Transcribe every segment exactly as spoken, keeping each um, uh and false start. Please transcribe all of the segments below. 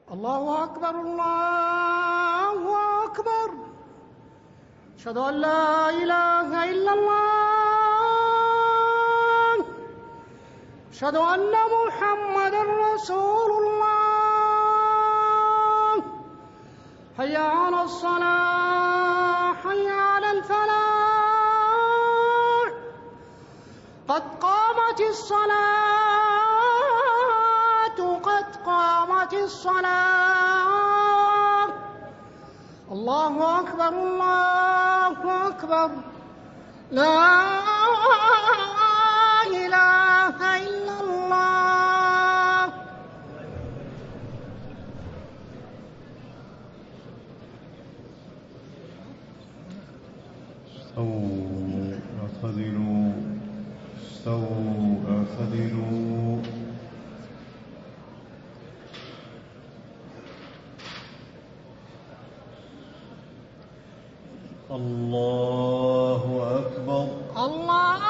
الله أكبر الله أكبر. أشهد أن لا إله إلا الله. أشهد أن محمدا رسول الله. حي على الصلاة حي على الفلاح. قد قامت الصلاة قد قامت الصلاة. الله أكبر الله أكبر. لا إله إلا الله. استووا اعتدلوا استووا اعتدلوا. الله أكبر الله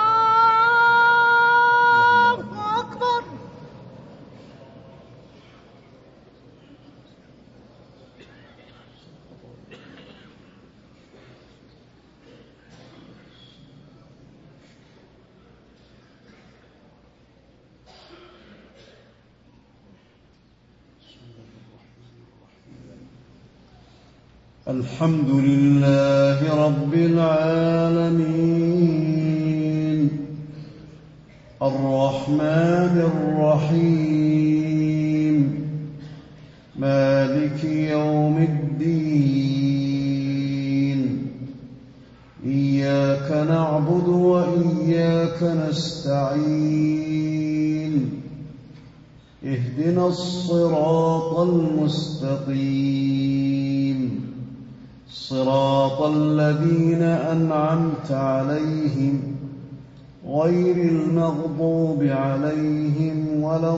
أكبر. الحمد لله رب العالمين الرحمن الرحيم مالك يوم الدين. إياك نعبد وإياك نستعين. اهدنا الصراط المستقيم صراط الذين أنعمت عليهم غير المغضوب عليهم ولا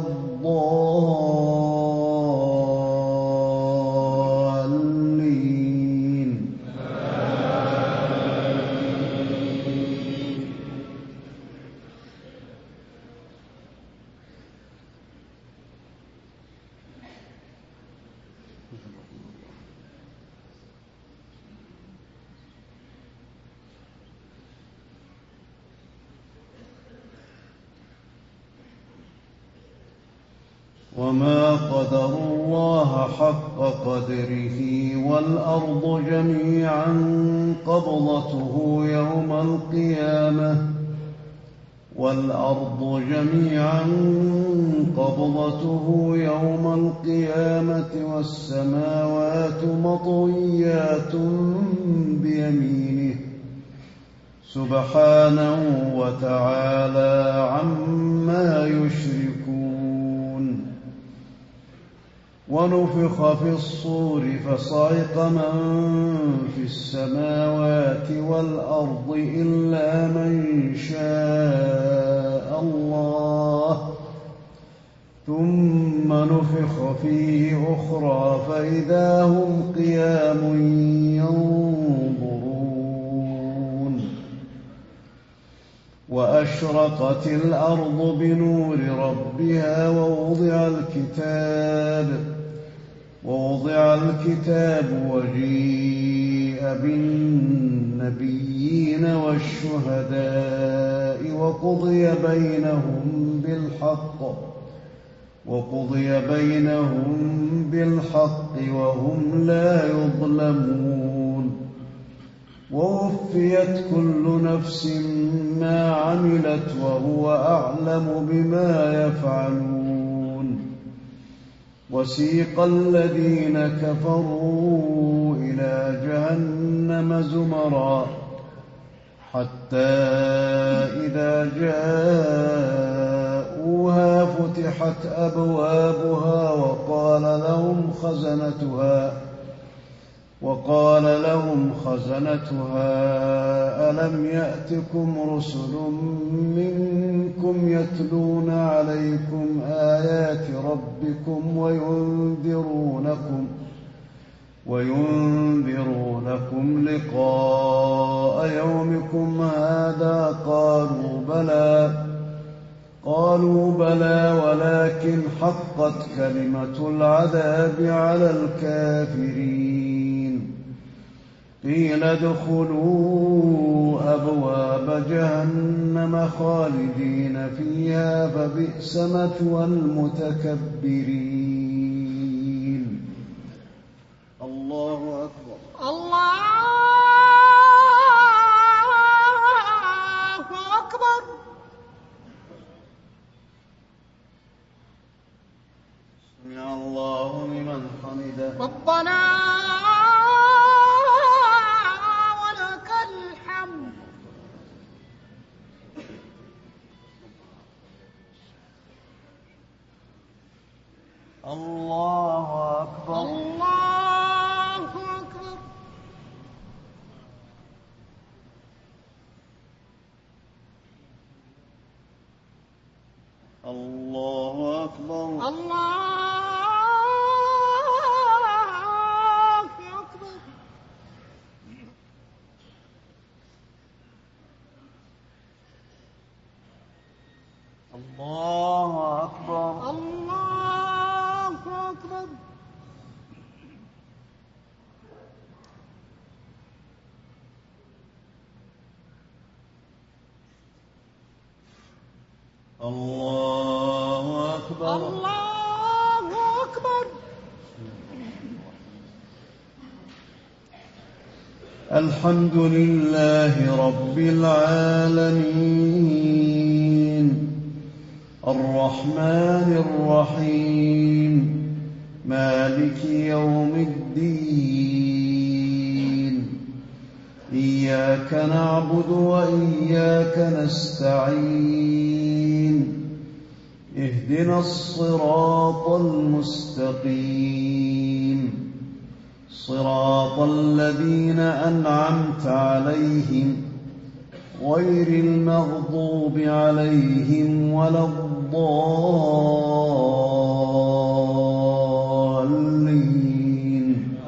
الضالين. وما قدروا الله حق قدره والأرض جميعا قبضته يوم القيامة والأرض جميعا قبضته يوم القيامة والسماوات مطويات بيمينه سبحانه وتعالى عما يشركون. ونفخ في الصور فصعق من في السماوات والأرض إلا من شاء الله ثم نفخ فيه أخرى فإذا هم قيام ينظرون. وأشرقت الأرض بنور ربها ووضع الكتاب ووضع الكتاب وجيء بالنبيين والشهداء وقضي بينهم بالحق وقضي بينهم بالحق وهم لا يظلمون. ووفيت كل نفس ما عملت وهو أعلم بما يفعلون. وسيق الذين كفروا إلى جهنم زمرا حتى إذا جاءوها فتحت أبوابها وقال لهم خزنتها وقال لهم خزنتها ألم يأتكم رسل منكم يتلون عليكم آيات ربكم وينذرونكم وينذرونكم لقاء يومكم هذا قالوا بلى قالوا بلى ولكن حقت كلمة العذاب على الكافرين قيل ادخلوا أبواب جهنم خالدين فيها فبئس مثوى المتكبرين. الله أكبر. الله أكبر. سمع الله لمن حمده. ربنا ولك الحمد. الله أكبر. الله أكبر. الله أكبر. الله أكبر. الله أكبر. الله أكبر. الله أكبر. الله أكبر. الحمد لله رب العالمين الرحمن الرحيم مالك يوم الدين إياك نعبد وإياك نستعين اهدنا الصراط المستقيم صراط الذين أنعمت عليهم غير المغضوب عليهم ولا الضالين.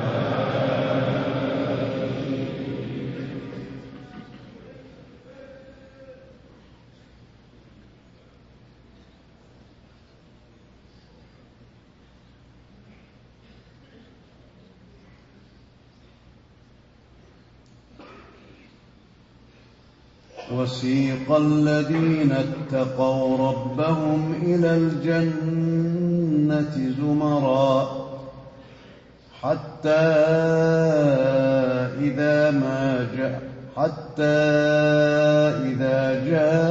وسيق الذين اتقوا ربهم إلى الجنة زمرا حتى إذا ما جاء حتى إذا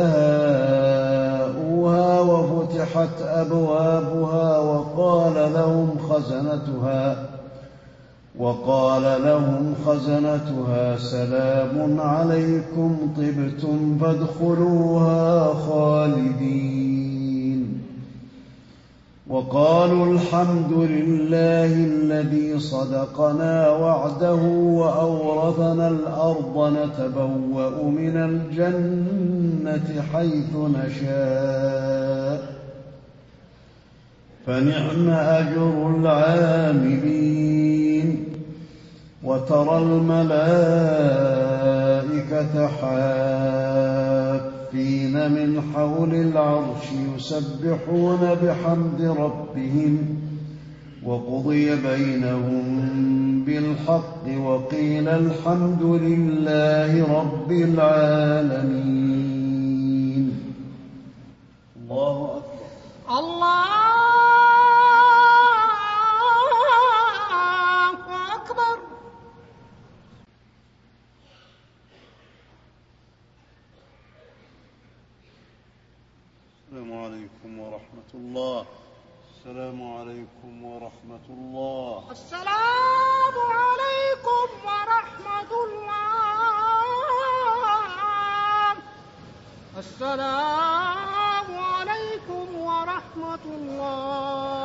جاءوها وفتحت أبوابها وقال لهم خزنتها وقال لهم خزنتها سلام عليكم طبتم فادخلوها خالدين وقالوا الحمد لله الذي صدقنا وعده وأورثنا الأرض نتبوأ من الجنة حيث نشاء فنعم أجر العاملين وترى الملائكة حافين من حول العرش يسبحون بحمد ربهم وقضي بينهم بالحق وقيل الحمد لله رب العالمين. الله أكبر. الله أكبر. السلام عليكم ورحمة الله. السلام عليكم ورحمة الله. السلام عليكم ورحمة الله. السلام عليكم ورحمة الله.